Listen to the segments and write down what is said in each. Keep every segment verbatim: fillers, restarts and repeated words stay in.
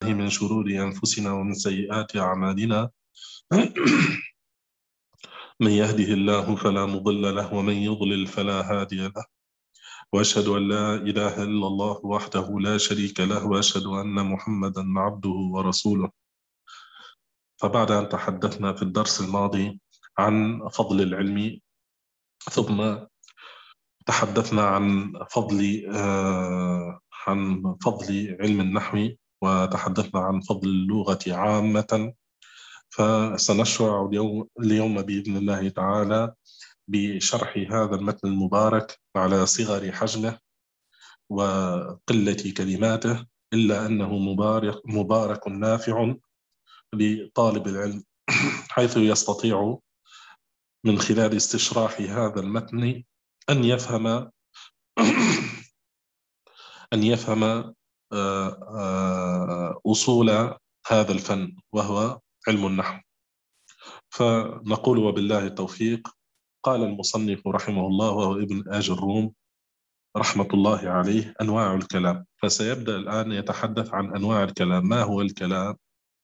من شرور أنفسنا ومن سيئات أعمالنا من يهده الله فلا مضل له ومن يضلل فلا هادي له، وأشهد أن لا إله إلا الله وحده لا شريك له، وأشهد أن محمدا عبده ورسوله. فبعد أن تحدثنا في الدرس الماضي عن فضل العلم، ثم تحدثنا عن فضل آه عن فضل علم النحو، وتحدثنا عن فضل اللغة عامة. فسنشرع اليوم, اليوم بإذن الله تعالى بشرح هذا المتن المبارك على صغر حجمه وقلة كلماته، إلا أنه مبارك, مبارك نافع لطالب العلم، حيث يستطيع من خلال استشراح هذا المتن أن يفهم أن يفهم أصول هذا الفن وهو علم النحو. فنقول وبالله التوفيق. قال المصنف رحمه الله وهو ابن آج الروم رحمة الله عليه: أنواع الكلام. فسيبدأ الآن يتحدث عن أنواع الكلام. ما هو الكلام؟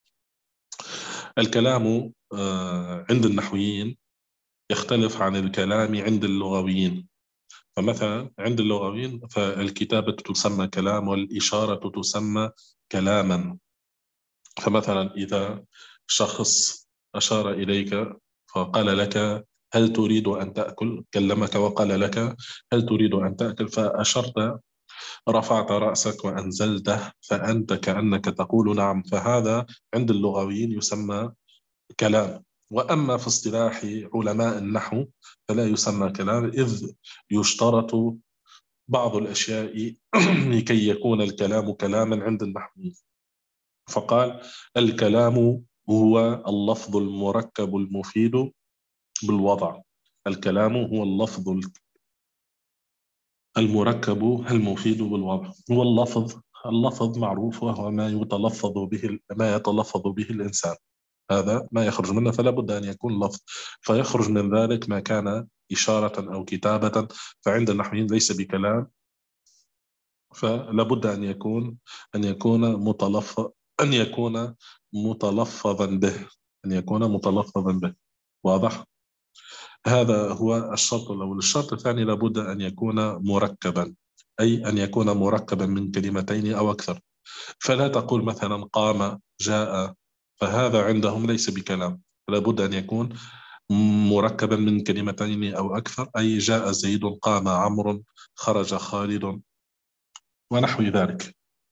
الكلام عند النحويين يختلف عن الكلام عند اللغويين. فمثلا عند اللغويين فالكتابة تسمى كلام، والإشارة تسمى كلاما. فمثلا إذا شخص أشار إليك فقال لك: هل تريد أن تأكل؟ كلمك وقال لك: هل تريد أن تأكل؟ فأشرت، رفعت رأسك وأنزلته، فأنت كأنك تقول نعم. فهذا عند اللغويين يسمى كلام. وأما في اصطلاح علماء النحو فلا يسمى كلام، إذ يشترط بعض الأشياء لكي يكون الكلام كلاما عند النحويين. فقال: الكلام هو اللفظ المركب المفيد بالوضع. الكلام هو اللفظ المركب المفيد بالوضع. هو اللفظ اللفظ معروف، وهو ما يتلفظ به ما يتلفظ به الإنسان. هذا ما يخرج منه، فلا بد أن يكون لفظ، فيخرج من ذلك ما كان إشارة أو كتابة، فعند النحويين ليس بكلام، فلا بد أن يكون أن يكون متلفظ أن يكون متلفظا به أن يكون متلفظا به. واضح؟ هذا هو الشرط الأول. الشرط الثاني: لابد أن يكون مركبا، أي أن يكون مركبا من كلمتين أو أكثر. فلا تقول مثلا قام جاء، فهذا عندهم ليس بكلام. لابد أن يكون مركبا من كلمتين أو أكثر، أي جاء زيد، قام عمرو، خرج خالد، ونحو ذلك.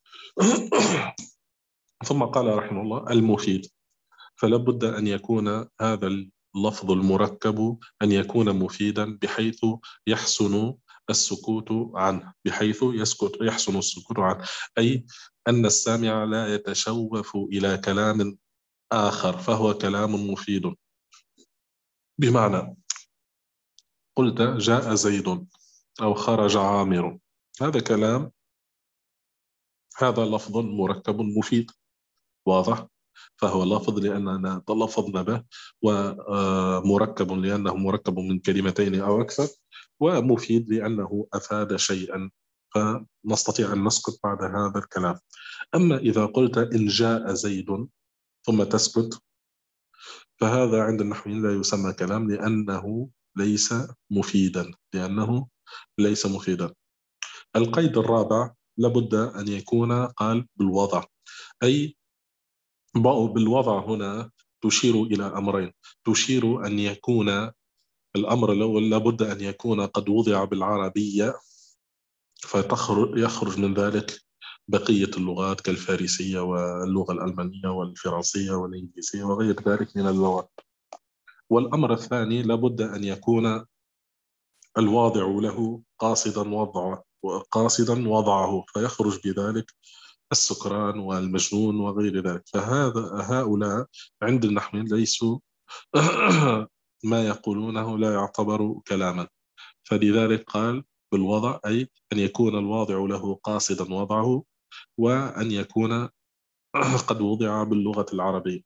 ثم قال رحمه الله: المفيد. فلا بد أن يكون هذا اللفظ المركب أن يكون مفيدا، بحيث يحسن السكوت عنه بحيث يسكت يحسن السكوت عنه أي أن السامع لا يتشوف إلى كلام آخر، فهو كلام مفيد. بمعنى قلت جاء زيد أو خرج عامر، هذا كلام، هذا لفظ مركب مفيد. واضح؟ فهو لفظ لأننا تلفظنا به، ومركب لأنه مركب من كلمتين أو أكثر، ومفيد لأنه أفاد شيئا، فنستطيع أن نسكت بعد هذا الكلام. أما إذا قلت إن جاء زيد ثم تسكت، فهذا عند النحويين لا يسمى كلام، لأنه ليس مفيدا لأنه ليس مفيدا. القيد الرابع: لابد أن يكون قال بالوضع، أي بالوضع هنا تشير إلى أمرين. تشير أن يكون الأمر الأول لابد أن يكون قد وضع بالعربية، فيخرج من ذلك بقية اللغات كالفارسية واللغة الألمانية والفرنسية والإنجليزية وغير ذلك من اللغات. والأمر الثاني: لابد أن يكون الواضع له قاصدا وضعه قاصدا وضعه فيخرج بذلك السكران والمجنون وغير ذلك. فهذا هؤلاء عند النحويين ليسوا ما يقولونه لا يعتبر كلاما. فلذلك قال بالوضع، أي أن يكون الواضع له قاصدا وضعه، وأن يكون قد وضع باللغة العربية.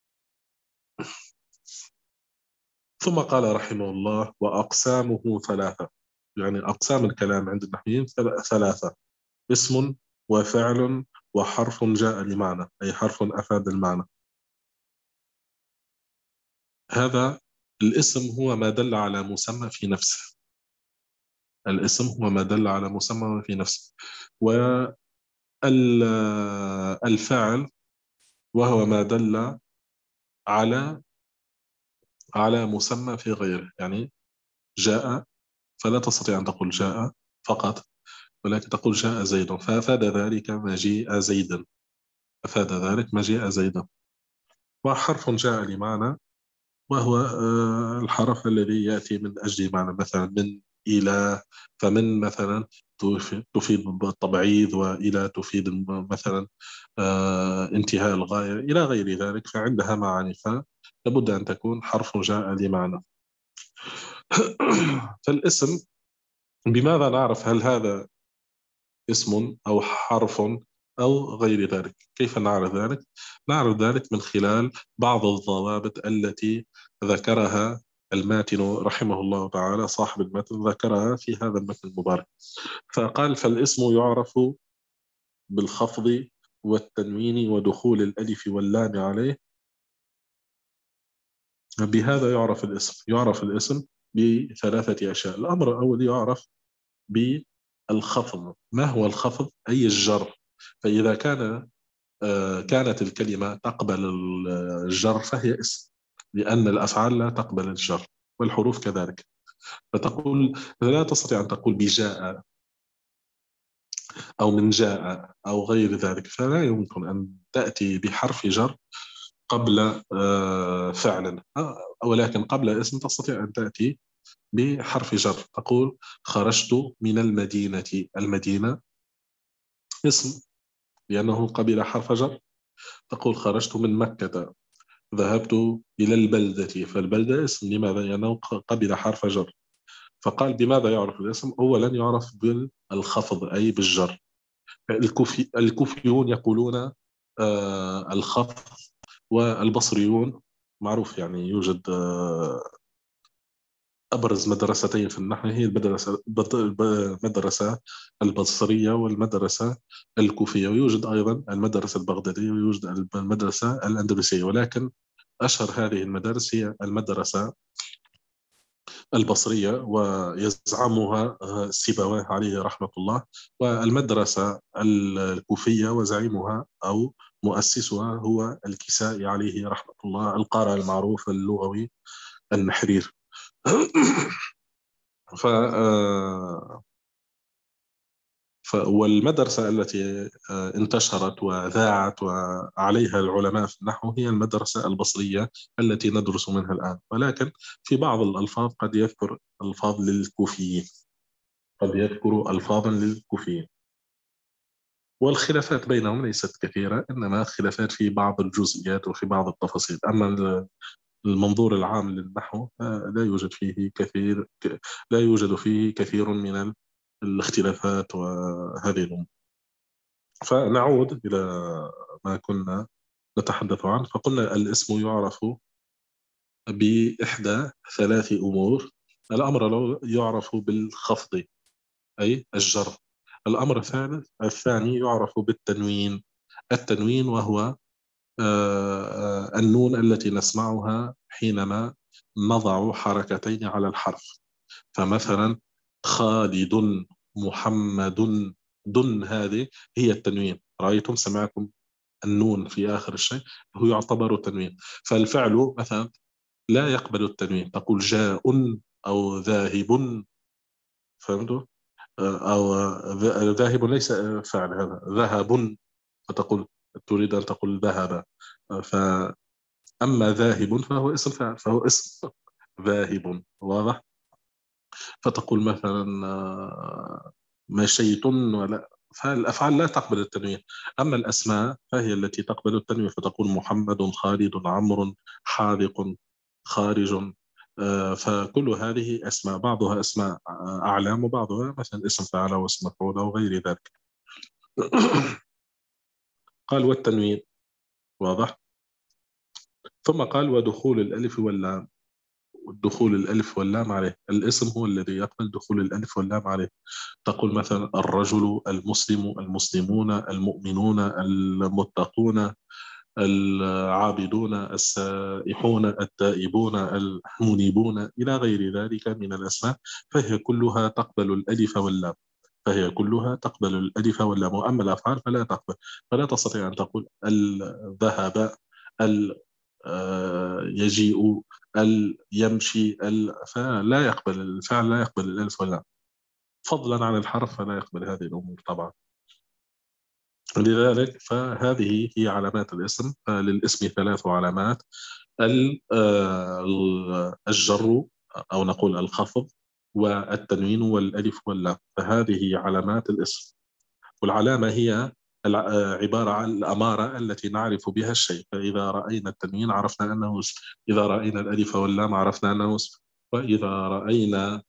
ثم قال رحمه الله: وأقسامه ثلاثة. يعني أقسام الكلام عند النحويين ثلاثة: اسم وفعل وحرف جاء لمعنى، أي حرف أفاد المعنى. هذا الاسم هو ما دل على مسمى في نفسه. الاسم هو ما دل على مسمى في نفسه. والفعل وهو ما دل على على مسمى في غيره. يعني جاء، فلا تستطيع أن تقول جاء فقط، ولكن تقول جاء زيد، فأفاد ذلك مجيء زيد، أفاد ذلك مجيء زيد. وحرف جاء لمعنى، وهو آه، الحرف الذي يأتي من أجل معنى، مثلا من إلى. فمن مثلا تف- تفيد التبعيض، وإلى تفيد الم- مثلا آه، انتهاء الغاية إلى غير ذلك، فعندها معاني، فلابد أن تكون حرف جاء لمعنى. فالاسم، بماذا نعرف هل هذا اسم أو حرف أو غير ذلك؟ كيف نعرف ذلك؟ نعرف ذلك من خلال بعض الضوابط التي ذكرها الماتن رحمه الله تعالى، صاحب المتن ذكرها في هذا المتن المبارك. فقال: فالاسم يعرف بالخفض والتنوين ودخول الألف واللام عليه. بهذا يعرف الاسم. يعرف الاسم بثلاثة أشياء. الأمر الأول يعرف بالخفض. ما هو الخفض؟ أي الجر. فإذا كان آه، كانت الكلمة تقبل الجر فهي اسم، لأن الأفعال لا تقبل الجر، والحروف كذلك. فتقول، لا تستطيع أن تقول بجاء أو من جاء أو غير ذلك، فلا يمكن أن تأتي بحرف جر قبل آه، فعل، آه، ولكن قبل اسم تستطيع أن تأتي بحرف جر. تقول: خرجت من المدينة. المدينة اسم لأنه قبل حرف جر. تقول: خرجت من مكة. ذهبت إلى البلدة. فالبلدة اسم، لماذا؟ لأنه قبل حرف جر. فقال: بماذا يعرف الاسم؟ أولا يعرف بالخفض، أي بالجر. الكوفي الكوفيون يقولون آه الخفض، والبصريون معروف، يعني يوجد آه أبرز مدرستين في النحو، هي المدرسة المدرسة البصرية والمدرسة الكوفية، ويوجد أيضا المدرسة البغدادية، ويوجد المدرسة الأندلسية، ولكن أشهر هذه المدارس هي المدرسة البصرية، ويزعمها سيبويه عليه رحمة الله. والمدرسة الكوفية وزعيمها أو مؤسسها هو الكسائي عليه رحمة الله، القارئ المعروف اللغوي النحرير. ف ف- والمدرسة التي آه، انتشرت وذاعت وعليها العلماء في النحو هي المدرسة البصرية التي ندرس منها الآن. ولكن في بعض الألفاظ قد يذكر ألفاظ للكوفيين، قد يذكر ألفاظا للكوفيين. والخلافات بينهم ليست كثيرة، إنما خلافات في بعض الجزئيات وفي بعض التفاصيل. أما المنظور العام للنحو آه، لا يوجد فيه كثير ك- لا يوجد فيه كثير من الاختلافات وهذه الأمور. فنعود إلى ما كنا نتحدث عنه. فقلنا الاسم يعرف بإحدى ثلاث أمور. الأمر الأول يعرف بالخفض، أي الجر. الأمر الثالث الثاني يعرف بالتنوين. التنوين وهو آه، آه، النون التي نسمعها حينما نضع حركتين على الحرف. فمثلا خالد، محمد، دن، هذه هي التنوين. رأيتم، سمعتم النون في آخر الشيء، هو يعتبر تنوين. فالفعل مثلا لا يقبل التنوين. تقول جاء أو ذاهب، فهمتوا؟ أو ذ- ذاهب ليس فعل، هذا ذهب، فتقول تريد أن تقول ذهب. فأما ذاهب فهو اسم فعل، فهو اسم ذاهب، واضح. فتقول مثلا آه، مشيت، ولا. فالأفعال لا تقبل التنوين. أما الأسماء فهي التي تقبل التنوين، فتقول محمد، خالد، عمرو، حاذق، خارج. آه، فكل هذه أسماء، بعضها أسماء آه، أعلام، وبعضها مثلا اسم فاعل واسم مفعول وغير ذلك. قال: والتنوين، واضح. ثم قال: ودخول الألف واللام. دخول الألف واللام عليه. الاسم هو الذي يقبل دخول الألف واللام عليه. تقول مثلا الرجل، المسلم، المسلمون، المؤمنون، المتقون، العابدون، السائحون، التائبون، المنيبون، إلى غير ذلك من الأسماء، فهي كلها تقبل الألف واللام. فهي كلها تقبل الألف واللام. وأما الأفعال فلا تقبل. فلا تستطيع أن تقول الذهب، ال آه، يجيء، ال يمشي، ال فلا يقبل الفعل، لا يقبل الألف واللام. فضلا عن الحرف فلا يقبل هذه الأمور طبعا. لذلك فهذه هي علامات الاسم. فللاسم ثلاث علامات: ال- آه، الجر، أو نقول الخفض، والتنوين، والألف واللام. فهذه علامات الاسم. والعلامة هي الع- آه، عبارة عن الأمارة التي نعرف بها الشيء. فإذا رأينا التنوين عرفنا أنه اسم، إذا رأينا الألف واللام عرفنا أنه اسم، وإذا رأينا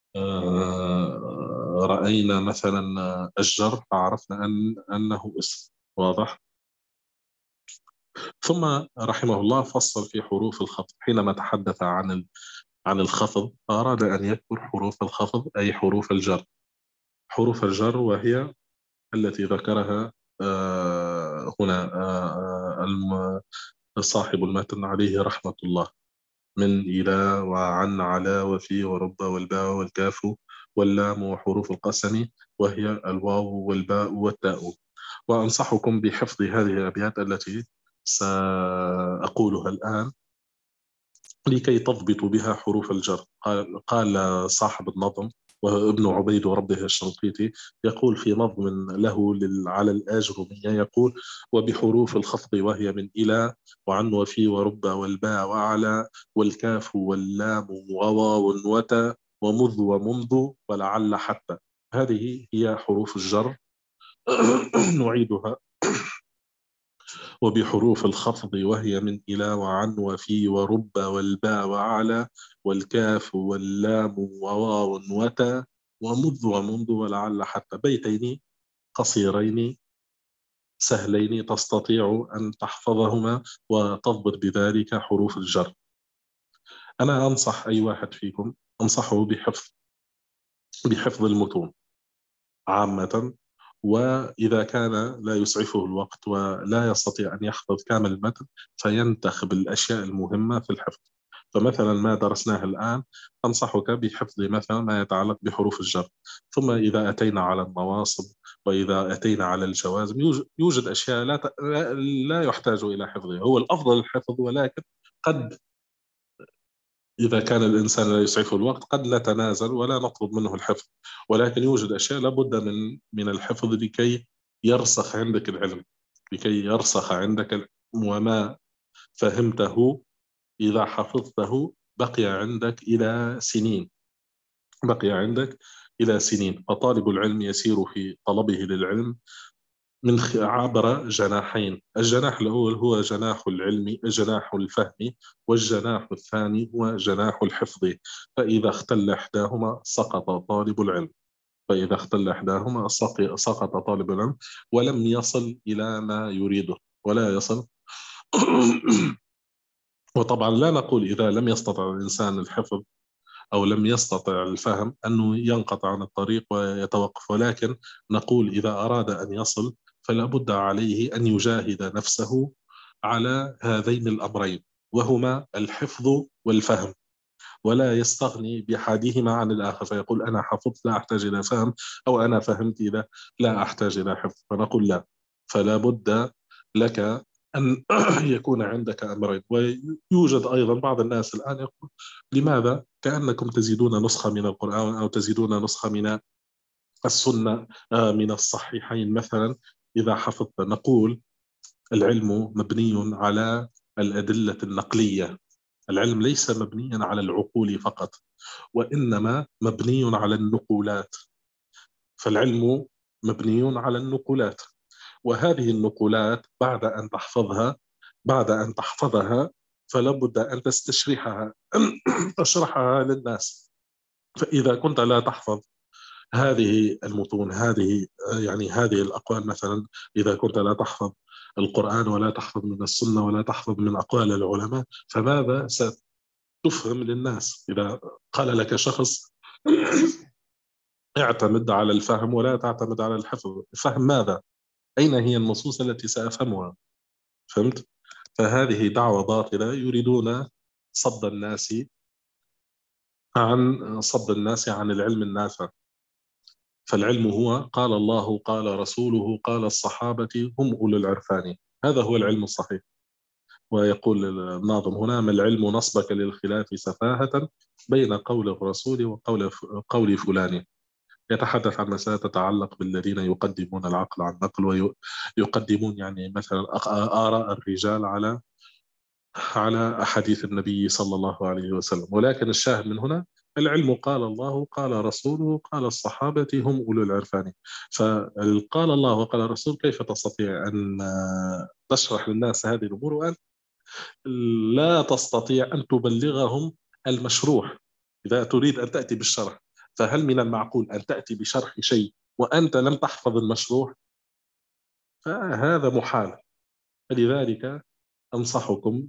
آه، رأينا مثلا الجر فعرفنا أن أنه اسم. واضح؟ ثم رحمه الله فصل في حروف الخفض. حينما تحدث عن ال- عن الخفض أراد أن يذكر حروف الخفض، أي حروف الجر. حروف الجر وهي التي ذكرها آه، هنا آه، آه، الم- صاحب المتن عليه رحمة الله: من، إلى، وعن، على، وفي، ورب، والباء، والكاف، واللام، وحروف القسم، وهي الواو والباء والتاء. وأنصحكم بحفظ هذه الأبيات التي سأقولها الآن لكي تضبطوا بها حروف الجر. قال, قال صاحب النظم وابن عبيد ربه الشنقيطي، يقول في نظم له لل- على الآجرمية، يقول: وبحروف الخفض وهي من، إلى، وعن، وفي، ورب، والباء، وعلى، والكاف، واللام، وواو، وتا، ومذ، ومنذ، ولعل، حتى. هذه هي حروف الجر. نعيدها: وبحروف الخفض وهي من، إلى، وعن، وفي، ورب، والباء، وعلى، والكاف، واللام، وواو، وتا، ومذ، ومنذ، ولعل، حتى. بيتين قصيرين سهلين تستطيع أن تحفظهما وتضبط بذلك حروف الجر. أنا أنصح أي واحد فيكم، أنصحه بحفظ بحفظ المتون عامة. وإذا كان لا يسعفه الوقت ولا يستطيع أن يحفظ كامل المتن، فينتخب الأشياء المهمة في الحفظ. فمثلا ما درسناه الآن أنصحك بحفظ مثلا ما يتعلق بحروف الجر. ثم إذا أتينا على النواصب، وإذا أتينا على الجوازم، يوجد, يوجد أشياء لا, ت... لا لا يحتاج إلى حفظها. هو الأفضل الحفظ، ولكن قد إذا كان الإنسان لا يسعفه الوقت قد نتنازل ولا نطلب منه الحفظ. ولكن يوجد أشياء لابد من من الحفظ لكي يرسخ عندك العلم، لكي يرسخ عندك العلم. وما فهمته إذا حفظته بقي عندك إلى سنين، بقي عندك إلى سنين. فطالب العلم يسير في طلبه للعلم من خ- عبر جناحين: الجناح الأول هو جناح العلم، جناح الفهم، والجناح الثاني هو جناح الحفظ. فإذا اختل إحداهما سقط طالب العلم. فإذا اختل إحداهما سق- سقط طالب العلم ولم يصل إلى ما يريده، ولا يصل. وطبعا لا نقول إذا لم يستطع الإنسان الحفظ أو لم يستطع الفهم أنه ينقطع عن الطريق ويتوقف، ولكن نقول إذا أراد أن يصل فلا بد عليه أن يجاهد نفسه على هذين الأمرين، وهما الحفظ والفهم. ولا يستغني بأحدهما عن الآخر، فيقول أنا حفظت لا أحتاج إلى فهم، أو أنا فهمت إذا لا أحتاج إلى حفظ. فنقول لا. فلا بد لك أن يكون عندك أمرين. ويوجد أيضا بعض الناس الآن يقول: لماذا كأنكم تزيدون نسخة من القرآن أو تزيدون نسخة من السنة، آه، من الصحيحين مثلا إذا حفظت؟ نقول: العلم مبني على الأدلة النقلية. العلم ليس مبنيا على العقول فقط، وإنما مبني على النقولات. فالعلم مبني على النقولات، وهذه النقولات بعد أن تحفظها بعد أن تحفظها فلا بد أن تستشرحها، تشرحها للناس. فإذا كنت لا تحفظ هذه المتون، هذه يعني هذه الأقوال مثلا، إذا كنت لا تحفظ القرآن ولا تحفظ من السنة ولا تحفظ من أقوال العلماء، فماذا تفهم للناس. إذا قال لك شخص اعتمد على الفهم ولا تعتمد على الحفظ، فهم ماذا؟ أين هي النصوص التي سأفهمها؟ فهمت؟ فهذه دعوة باطلة، يريدون صد الناس عن صد الناس عن العلم النافع. فالعلم هو قال الله قال رسوله قال الصحابة هم أولو العرفان، هذا هو العلم الصحيح. ويقول الناظم هنا: ما العلم نصبك للخلاف سفاهة بين قول الرسول وقول قول فلان. يتحدث عن مسائل تتعلق بالذين يقدمون العقل عن النقل، ويقدمون يعني مثلا آراء الرجال على على أحاديث النبي صلى الله عليه وسلم. ولكن الشاهد من هنا: العلم قال الله قال رسوله قال الصحابة هم أولو العرفان. فقال الله وقال الرسول كيف تستطيع أن تشرح للناس هذه الأمور وأنت لا تستطيع أن تبلغهم المشروح؟ إذا تريد أن تأتي بالشرح، فهل من المعقول أن تأتي بشرح شيء وأنت لم تحفظ المشروح؟ فهذا محال. فلذلك أنصحكم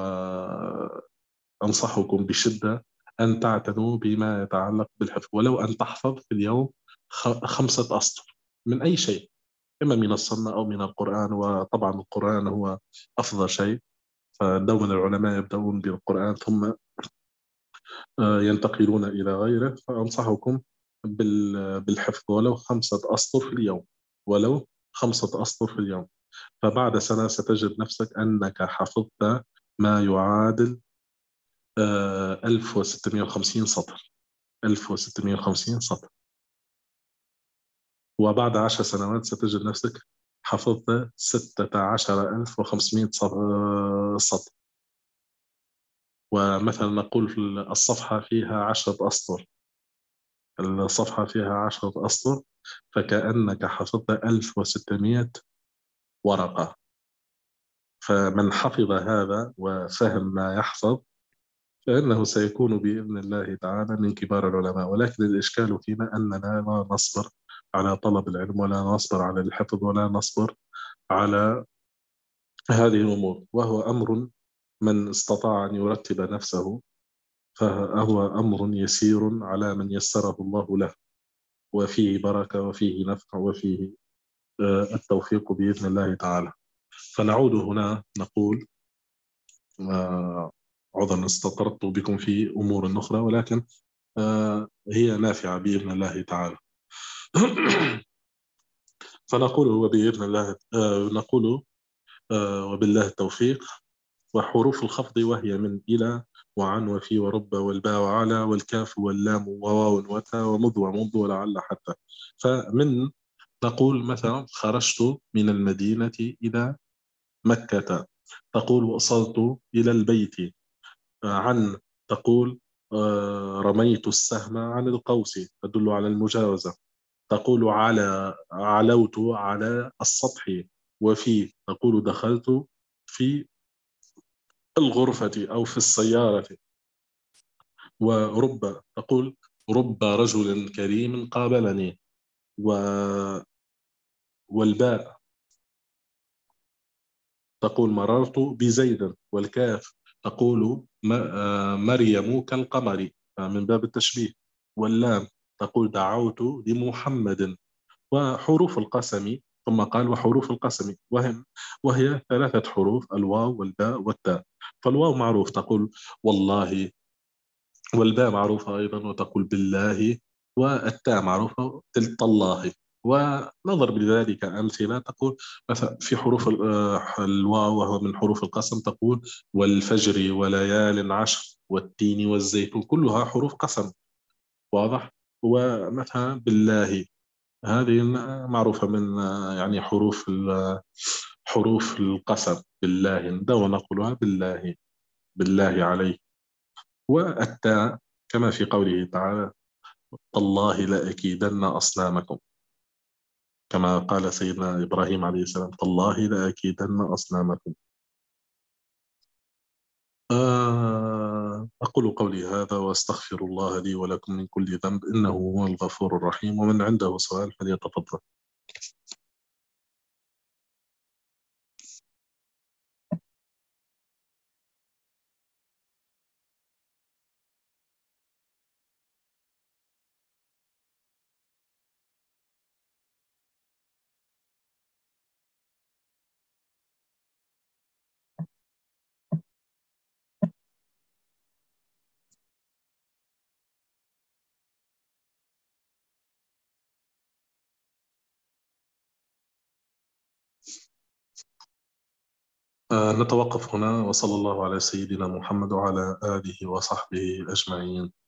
وأنصحكم بشدة أن تعتنوا بما يتعلق بالحفظ، ولو أن تحفظ في اليوم خمسة أسطر من أي شيء، إما من السنة أو من القرآن. وطبعا القرآن هو أفضل شيء، فدوما العلماء يبدأون بالقرآن ثم ينتقلون إلى غيره. فأنصحكم بالحفظ ولو خمسة أسطر في اليوم، ولو خمسة أسطر في اليوم. فبعد سنة ستجد نفسك أنك حفظت ما يعادل ألف وستمائة وخمسين سطر. ألف وستمائة وخمسين سطر. وبعد عشر سنوات ستجد نفسك حفظت ستة عشر ألف وخمسمائة سطر. ومثلا نقول الصفحة فيها عشرة أسطر، الصفحة فيها عشرة أسطر، فكأنك حفظت ألف وستمائة ورقة. فمن حفظ هذا وفهم ما يحفظ فإنه سيكون بإذن الله تعالى من كبار العلماء. ولكن الإشكال فينا أننا لا نصبر على طلب العلم، ولا نصبر على الحفظ، ولا نصبر على هذه الأمور. وهو أمر من استطاع أن يرتب نفسه فهو أمر يسير على من يسره الله له، وفيه بركة وفيه نفع وفيه التوفيق بإذن الله تعالى. فنعود هنا نقول عذرا استطردت بكم في أمور أخرى، ولكن هي نافعة بإذن الله تعالى. فنقول وبإذن الله نقول وبالله التوفيق. وحروف الخفض وهي من إلى وعن وفي ورب والباء وعلى والكاف واللام وواو وتا ومذ ومنذ ولعل حتى. فمن نقول مثلا خرجت من المدينة إلى مكة، تقول وصلت إلى البيت. عن تقول رميت السهم عن القوس، تدل على المجاوزة. تقول على علوت على السطح. وفي تقول دخلت في الغرفة أو في السيارة. ورب تقول رب رجل كريم قابلني. و والباء تقول مررت بزيد. والكاف تقول مريم كالقمر من باب التشبيه. واللام تقول دعوت لمحمد. وحروف القسم، ثم قال وحروف القسم وهم وهي ثلاثة حروف: الواو والباء والتاء. فالواو معروف تقول والله، والباء معروفة أيضا وتقول بالله، والتاء معروفة تالله. ونضرب لذلك أمثلة، تقول مثلا في حروف الواو وهو من حروف القسم تقول والفجر وليال عشر والتين والزيتون، كلها حروف قسم. واضح؟ ومثلا بالله هذه معروفة من يعني حروف حروف القسم، بالله ندور نقولها بالله، بالله عليه. والتاء كما في قوله تعالى تالله لأكيدن أصنامكم، كما قال سيدنا إبراهيم عليه السلام تالله لأكيدن أصنامكم. آه أقول قولي هذا وأستغفر الله لي ولكم من كل ذنب إنه هو الغفور الرحيم. ومن عنده سؤال فليتفضل. آه، نتوقف هنا، وصلى الله على سيدنا محمد وعلى آله وصحبه أجمعين.